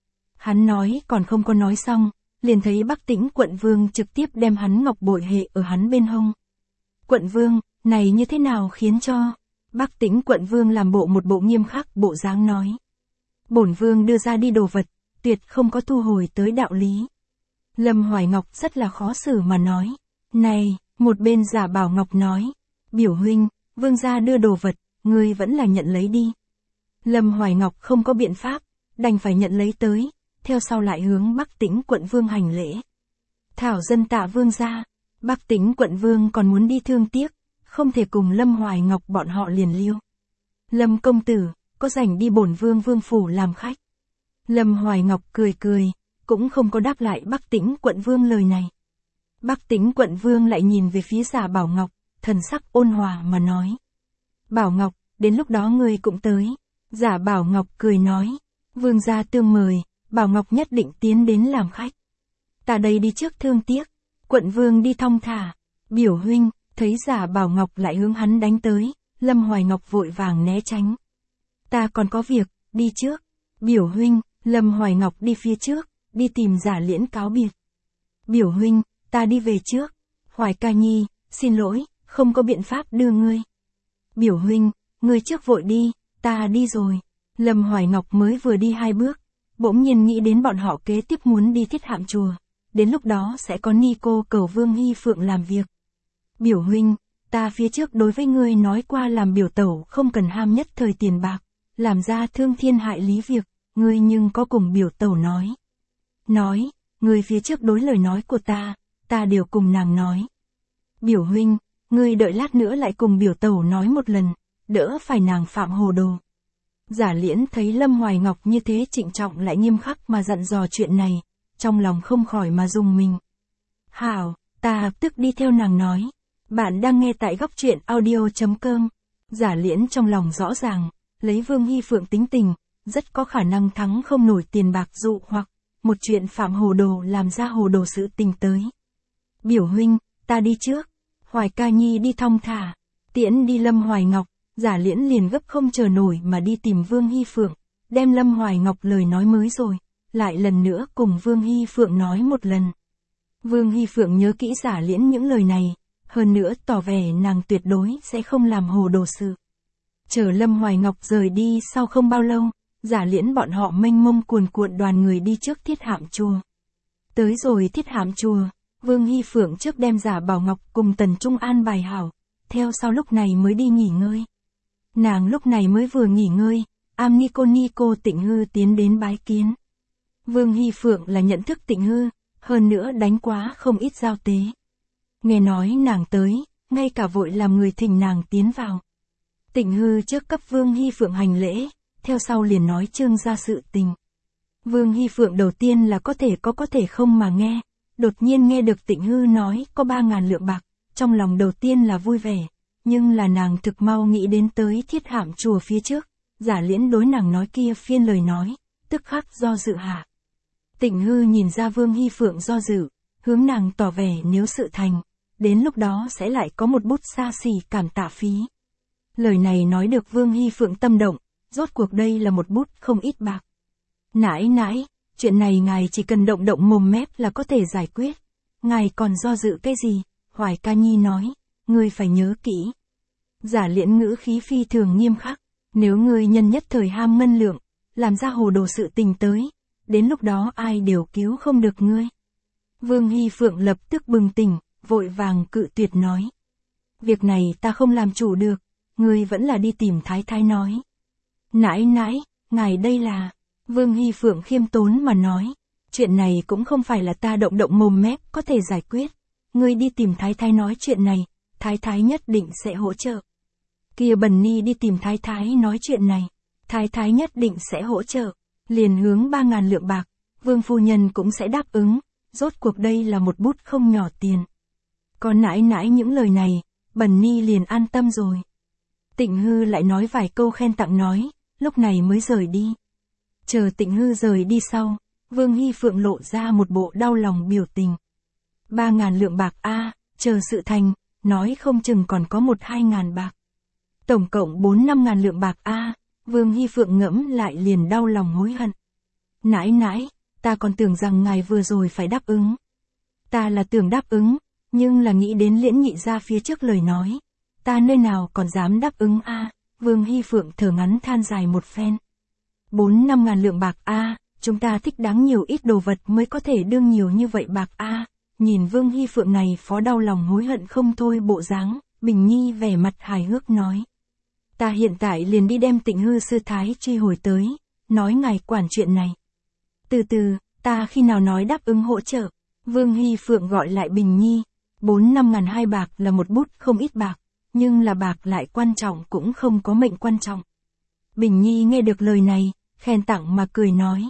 Hắn nói còn không có nói xong, liền thấy Bắc Tĩnh quận vương trực tiếp đem hắn ngọc bội hệ ở hắn bên hông. Quận vương, này như thế nào khiến cho... Bắc Tĩnh quận vương làm bộ một bộ nghiêm khắc bộ dáng nói. Bổn vương đưa ra đi đồ vật, tuyệt không có thu hồi tới đạo lý. Lâm Hoài Ngọc rất là khó xử mà nói. Này, một bên Giả Bảo Ngọc nói. Biểu huynh, vương gia đưa đồ vật, ngươi vẫn là nhận lấy đi. Lâm Hoài Ngọc không có biện pháp, đành phải nhận lấy tới, theo sau lại hướng Bắc Tĩnh quận vương hành lễ. Thảo dân tạ vương gia, Bắc Tĩnh quận vương còn muốn đi thương tiếc, không thể cùng Lâm Hoài Ngọc bọn họ liền liêu. Lâm công tử, có rảnh đi bổn vương vương phủ làm khách. Lâm Hoài Ngọc cười cười, cũng không có đáp lại Bắc Tĩnh quận vương lời này. Bắc Tĩnh quận vương lại nhìn về phía Giả Bảo Ngọc, thần sắc ôn hòa mà nói. Bảo Ngọc, đến lúc đó ngươi cũng tới. Giả Bảo Ngọc cười nói, vương gia tương mời, Bảo Ngọc nhất định tiến đến làm khách. Ta đây đi trước thương tiếc, quận vương đi thong thả. Biểu huynh, thấy Giả Bảo Ngọc lại hướng hắn đánh tới, Lâm Hoài Ngọc vội vàng né tránh. Ta còn có việc, đi trước. Biểu huynh, Lâm Hoài Ngọc đi phía trước, đi tìm Giả Liễn cáo biệt. Biểu huynh, ta đi về trước. Hoài ca nhi, xin lỗi, không có biện pháp đưa ngươi. Biểu huynh, ngươi trước vội đi, ta đi rồi. Lâm Hoài Ngọc mới vừa đi hai bước, bỗng nhiên nghĩ đến bọn họ kế tiếp muốn đi Thiết Hạm chùa. Đến lúc đó sẽ có ni cô cầu Vương Hy Phượng làm việc. Biểu huynh, ta phía trước đối với ngươi nói qua làm biểu tẩu không cần ham nhất thời tiền bạc, làm ra thương thiên hại lý việc, ngươi nhưng có cùng biểu tẩu nói. Nói, ngươi phía trước đối lời nói của ta, ta đều cùng nàng nói. Biểu huynh, ngươi đợi lát nữa lại cùng biểu tẩu nói một lần, đỡ phải nàng phạm hồ đồ. Giả Liễn thấy Lâm Hoài Ngọc như thế trịnh trọng lại nghiêm khắc mà dặn dò chuyện này, trong lòng không khỏi mà rùng mình. Hảo, ta lập tức đi theo nàng nói. Bạn đang nghe tại góc truyện audio chấm com. Giả Liễn trong lòng rõ ràng, lấy Vương Hy Phượng tính tình, rất có khả năng thắng không nổi tiền bạc dụ hoặc một chuyện phạm hồ đồ làm ra hồ đồ sự tình tới. Biểu huynh, ta đi trước. Hoài ca nhi đi thong thả. Tiễn đi Lâm Hoài Ngọc, Giả Liễn liền gấp không chờ nổi mà đi tìm Vương Hy Phượng, đem Lâm Hoài Ngọc lời nói mới rồi, lại lần nữa cùng Vương Hy Phượng nói một lần. Vương Hy Phượng nhớ kỹ Giả Liễn những lời này, hơn nữa tỏ vẻ nàng tuyệt đối sẽ không làm hồ đồ sự. Chờ Lâm Hoài Ngọc rời đi sau không bao lâu, Giả Liễn bọn họ mênh mông cuồn cuộn đoàn người đi trước Thiết Hạm chùa. Tới rồi Thiết Hạm chùa, Vương Hy Phượng trước đem Giả Bảo Ngọc cùng Tần Trung an bài hảo, theo sau lúc này mới đi nghỉ ngơi. Nàng lúc này mới vừa nghỉ ngơi, am Nico Nico Tịnh Hư tiến đến bái kiến. Vương Hy Phượng là nhận thức Tịnh Hư, hơn nữa đánh quá không ít giao tế. Nghe nói nàng tới, ngay cả vội làm người thỉnh nàng tiến vào. Tịnh Hư trước cấp Vương Hy Phượng hành lễ, theo sau liền nói trương ra sự tình. Vương Hy Phượng đầu tiên là có thể có có thể không mà nghe, đột nhiên nghe được Tịnh Hư nói có ba ngàn lượng bạc, trong lòng đầu tiên là vui vẻ, nhưng là nàng thực mau nghĩ đến tới Thiết Hạm chùa phía trước, Giả Liễn đối nàng nói kia phiên lời nói, tức khắc do dự hạ. Tịnh Hư nhìn ra Vương Hy Phượng do dự, hướng nàng tỏ vẻ nếu sự thành, đến lúc đó sẽ lại có một bút xa xỉ cảm tạ phí. Lời này nói được Vương Hy Phượng tâm động, rốt cuộc đây là một bút không ít bạc. Nãi nãi, chuyện này ngài chỉ cần động động mồm mép là có thể giải quyết. Ngài còn do dự cái gì? Hoài ca nhi nói, ngươi phải nhớ kỹ. Giả Liễn ngữ khí phi thường nghiêm khắc, nếu ngươi nhân nhất thời ham ngân lượng, làm ra hồ đồ sự tình tới, đến lúc đó ai đều cứu không được ngươi. Vương Hy Phượng lập tức bừng tỉnh, vội vàng cự tuyệt nói. Việc này ta không làm chủ được, ngươi vẫn là đi tìm Thái Thái nói. Nãi nãi, ngài đây là, Vương Hy Phượng khiêm tốn mà nói, chuyện này cũng không phải là ta động động mồm mép có thể giải quyết, ngươi đi tìm Thái Thái nói chuyện này, Thái Thái nhất định sẽ hỗ trợ. Kia Bần Ni đi tìm Thái Thái nói chuyện này, Thái Thái nhất định sẽ hỗ trợ, liền hướng ba ngàn lượng bạc, Vương phu nhân cũng sẽ đáp ứng, rốt cuộc đây là một bút không nhỏ tiền. Có nãi nãi những lời này, Bần Ni liền an tâm rồi. Tịnh Hư lại nói vài câu khen tặng nói, lúc này mới rời đi. Chờ Tịnh Hư rời đi sau, Vương Hy Phượng lộ ra một bộ đau lòng biểu tình. Ba ngàn lượng bạc a, chờ sự thành, nói không chừng còn có một hai ngàn bạc. Tổng cộng bốn năm ngàn lượng bạc a, Vương Hy Phượng ngẫm lại liền đau lòng hối hận. Nãi nãi, ta còn tưởng rằng ngài vừa rồi phải đáp ứng. Ta là tưởng đáp ứng, nhưng là nghĩ đến Liễn nhị ra phía trước lời nói. Ta nơi nào còn dám đáp ứng a, Vương Hy Phượng thở ngắn than dài một phen. Bốn năm ngàn lượng bạc a, chúng ta thích đáng nhiều ít đồ vật mới có thể đương nhiều như vậy bạc a. Nhìn Vương Hy Phượng này phó đau lòng hối hận không thôi bộ dáng, Bình Nhi vẻ mặt hài hước nói. Ta hiện tại liền đi đem Tịnh Hư sư thái truy hồi tới, nói ngài quản chuyện này. Từ từ, ta khi nào nói đáp ứng hỗ trợ, Vương Hy Phượng gọi lại Bình Nhi, bốn năm ngàn hai bạc là một bút không ít bạc, nhưng là bạc lại quan trọng cũng không có mệnh quan trọng. Bình Nhi nghe được lời này, khen tặng mà cười nói.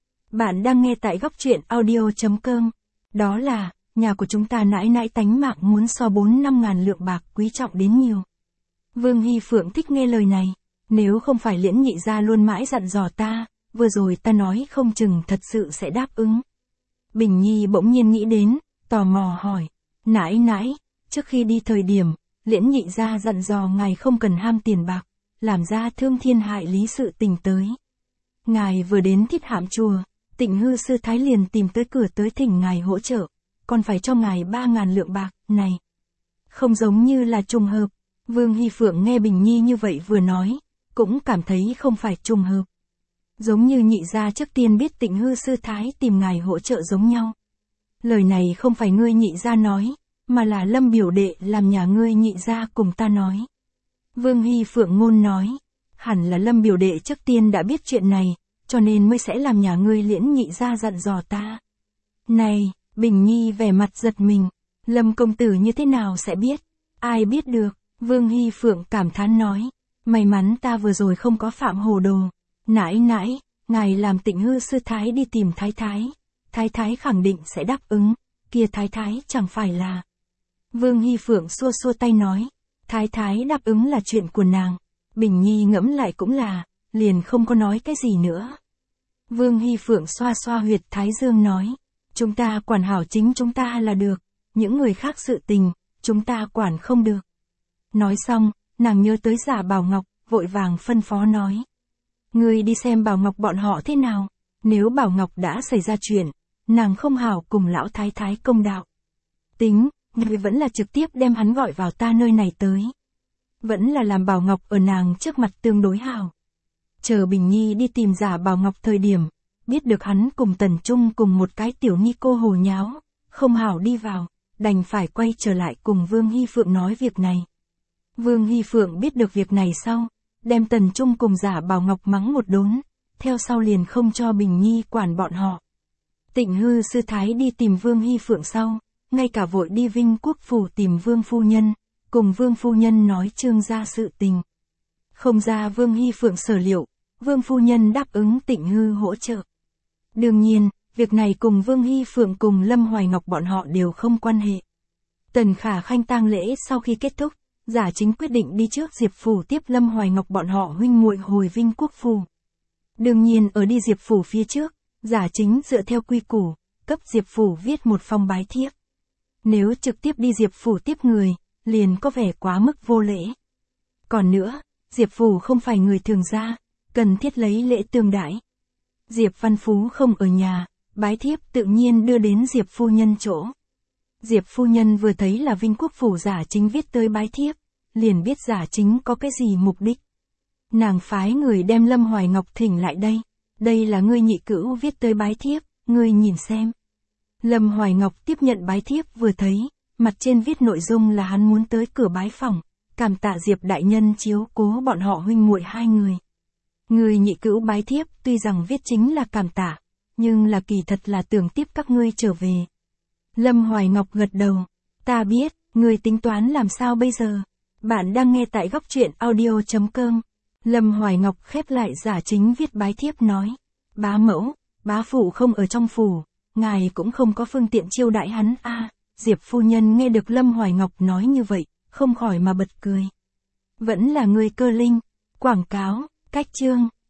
Bạn đang nghe tại góc truyện audio chấm com, đó là, nhà của chúng ta nãi nãi tánh mạng muốn so bốn năm ngàn lượng bạc quý trọng đến nhiều. Vương Hy Phượng thích nghe lời này, nếu không phải Liễn nhị ra luôn mãi dặn dò ta, vừa rồi ta nói không chừng thật sự sẽ đáp ứng. Bình Nhi bỗng nhiên nghĩ đến, tò mò hỏi, nãi nãi, trước khi đi thời điểm, Liễn nhị ra dặn dò ngài không cần ham tiền bạc, làm ra thương thiên hại lý sự tình tới. Ngài vừa đến Thiết Hạm chùa, Tịnh Hư sư thái liền tìm tới cửa tới thỉnh ngài hỗ trợ, còn phải cho ngài ba ngàn lượng bạc, này. Không giống như là trùng hợp, Vương Hy Phượng nghe Bình Nhi như vậy vừa nói, cũng cảm thấy không phải trùng hợp. Giống như nhị gia trước tiên biết Tịnh Hư sư thái tìm ngài hỗ trợ giống nhau. Lời này không phải ngươi nhị gia nói, mà là Lâm biểu đệ làm nhà ngươi nhị gia cùng ta nói. Vương Hy Phượng ngôn nói, hẳn là Lâm biểu đệ trước tiên đã biết chuyện này, cho nên mới sẽ làm nhà ngươi Liễn nhị gia dặn dò ta. Này, Bình Nhi vẻ mặt giật mình, Lâm công tử như thế nào sẽ biết, ai biết được, Vương Hy Phượng cảm thán nói, may mắn ta vừa rồi không có phạm hồ đồ, nãi nãi, ngài làm Tịnh Hư sư thái đi tìm Thái Thái, Thái Thái khẳng định sẽ đáp ứng, kia Thái Thái chẳng phải là. Vương Hy Phượng xua xua tay nói, Thái Thái đáp ứng là chuyện của nàng, Bình Nhi ngẫm lại cũng là, liền không có nói cái gì nữa. Vương Hy Phượng xoa xoa huyệt Thái Dương nói, chúng ta quản hảo chính chúng ta là được, những người khác sự tình, chúng ta quản không được. Nói xong, nàng nhớ tới Giả Bảo Ngọc, vội vàng phân phó nói. Ngươi đi xem Bảo Ngọc bọn họ thế nào, nếu Bảo Ngọc đã xảy ra chuyện, nàng không hảo cùng lão thái thái công đạo. Tính, ngươi vẫn là trực tiếp đem hắn gọi vào ta nơi này tới. Vẫn là làm Bảo Ngọc ở nàng trước mặt tương đối hảo. Chờ Bình Nhi đi tìm Giả Bảo Ngọc thời điểm, biết được hắn cùng Tần Trung cùng một cái tiểu nhi cô hồ nháo, không hảo đi vào, đành phải quay trở lại cùng Vương Hy Phượng nói việc này. Vương Hy Phượng biết được việc này sau, đem Tần Trung cùng Giả Bảo Ngọc mắng một đốn, theo sau liền không cho Bình Nhi quản bọn họ. Tịnh Hư sư thái đi tìm Vương Hy Phượng sau, ngay cả vội đi Vinh Quốc phủ tìm Vương phu nhân, cùng Vương phu nhân nói Trương gia sự tình. Không ra Vương Hy Phượng sở liệu, Vương phu nhân đáp ứng Tịnh Hư hỗ trợ. Đương nhiên, việc này cùng Vương Hy Phượng cùng Lâm Hoài Ngọc bọn họ đều không quan hệ. Tần Khả Khanh tang lễ sau khi kết thúc, Giả Chính quyết định đi trước Diệp phủ tiếp Lâm Hoài Ngọc bọn họ huynh muội hồi Vinh Quốc phủ. Đương nhiên ở đi Diệp phủ phía trước, Giả Chính dựa theo quy củ, cấp Diệp phủ viết một phong bái thiếp. Nếu trực tiếp đi Diệp phủ tiếp người, liền có vẻ quá mức vô lễ. Còn nữa, Diệp phủ không phải người thường gia, cần thiết lấy lễ tương đãi. Diệp Văn Phú không ở nhà, bái thiếp tự nhiên đưa đến Diệp phu nhân chỗ. Diệp phu nhân vừa thấy là Vinh Quốc phủ Giả Chính viết tới bái thiếp, liền biết Giả Chính có cái gì mục đích. Nàng phái người đem Lâm Hoài Ngọc thỉnh lại đây, Đây là ngươi nhị cữu viết tới bái thiếp, ngươi nhìn xem. Lâm Hoài Ngọc tiếp nhận bái thiếp vừa thấy, mặt trên viết nội dung là hắn muốn tới cửa bái phỏng, cảm tạ Diệp đại nhân chiếu cố bọn họ huynh muội hai người. Người nhị cữu bái thiếp tuy rằng viết chính là cảm tạ, nhưng là kỳ thật là tưởng tiếp các ngươi trở về. Lâm Hoài Ngọc gật đầu, ta biết, ngươi tính toán làm sao bây giờ? Bạn đang nghe tại góc truyện audio chấm com. Lâm Hoài Ngọc khép lại giả chính viết bái thiếp nói, bá mẫu, bá phụ không ở trong phủ, ngài cũng không có phương tiện chiêu đãi hắn a. À, Diệp phu nhân nghe được Lâm Hoài Ngọc nói như vậy, không khỏi mà bật cười. Vẫn là người cơ linh, quảng cáo, cách chương.